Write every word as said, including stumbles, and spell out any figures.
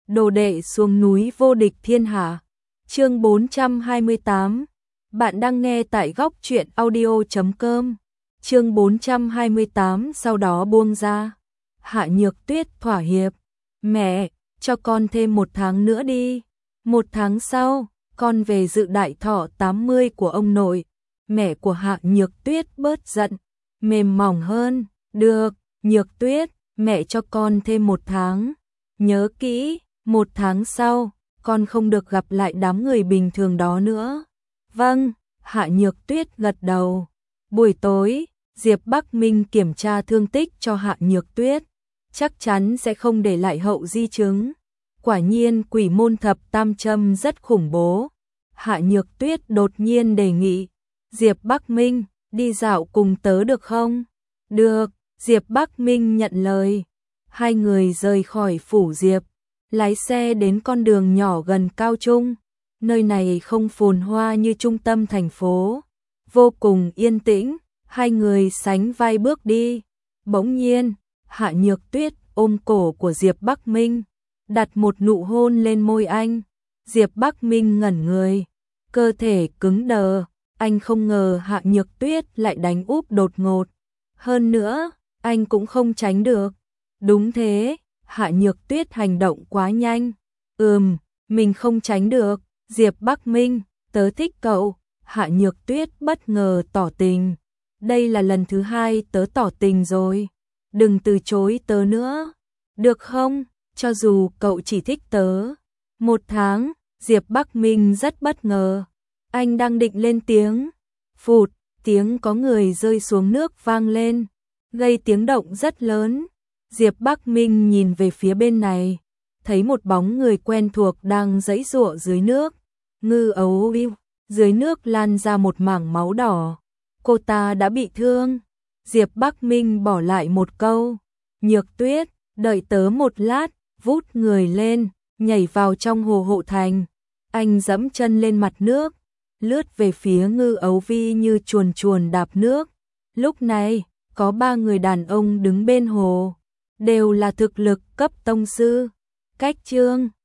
đồ đệ xuống núi vô địch thiên hạ. Chương bốn trăm hai mươi tám. Bạn đang nghe tại góc truyện audio chấm com. Chương bốn trăm hai mươi tám sau đó buông ra. Hạ Nhược Tuyết thỏa hiệp. Mẹ, cho con thêm một tháng nữa đi. Một tháng sau, con về dự đại thọ tám mươi của ông nội. Mẹ của Hạ Nhược Tuyết bớt giận, mềm mỏng hơn. Được, Nhược Tuyết, mẹ cho con thêm một tháng. Nhớ kỹ, một tháng sau, con không được gặp lại đám người bình thường đó nữa. Vâng, Hạ Nhược Tuyết gật đầu. Buổi tối, Diệp Bắc Minh kiểm tra thương tích cho Hạ Nhược Tuyết. Chắc chắn sẽ không để lại hậu di chứng. Quả nhiên quỷ môn thập tam châm rất khủng bố. Hạ Nhược Tuyết đột nhiên đề nghị. Diệp Bắc Minh, đi dạo cùng tớ được không? Được, Diệp Bắc Minh nhận lời. Hai người rời khỏi phủ Diệp, lái xe đến con đường nhỏ gần Cao Trung. Nơi này không phồn hoa như trung tâm thành phố, vô cùng yên tĩnh. Hai người sánh vai bước đi. Bỗng nhiên, Hạ Nhược Tuyết ôm cổ của Diệp Bắc Minh, đặt một nụ hôn lên môi anh. Diệp Bắc Minh ngẩn người, cơ thể cứng đờ. Anh không ngờ Hạ Nhược Tuyết lại đánh úp đột ngột. Hơn nữa, anh cũng không tránh được. Đúng thế, Hạ Nhược Tuyết hành động quá nhanh. Ừm, mình không tránh được. Diệp Bắc Minh, tớ thích cậu. Hạ Nhược Tuyết bất ngờ tỏ tình. Đây là lần thứ hai tớ tỏ tình rồi. Đừng từ chối tớ nữa. Được không? Cho dù cậu chỉ thích tớ. Một tháng, Diệp Bắc Minh rất bất ngờ. Anh đang định lên tiếng. Phụt, tiếng có người rơi xuống nước vang lên, gây tiếng động rất lớn. Diệp Bắc Minh nhìn về phía bên này, thấy một bóng người quen thuộc đang giãy giụa dưới nước. Ngư Ấu Viu, dưới nước lan ra một mảng máu đỏ. Cô ta đã bị thương. Diệp Bắc Minh bỏ lại một câu. Nhược Tuyết, đợi tớ một lát, vút người lên, nhảy vào trong hồ Hộ Thành. Anh dẫm chân lên mặt nước, lướt về phía Ngư Ấu Vi như chuồn chuồn đạp nước. Lúc này, có ba người đàn ông đứng bên hồ, đều là thực lực cấp tông sư. Cách chương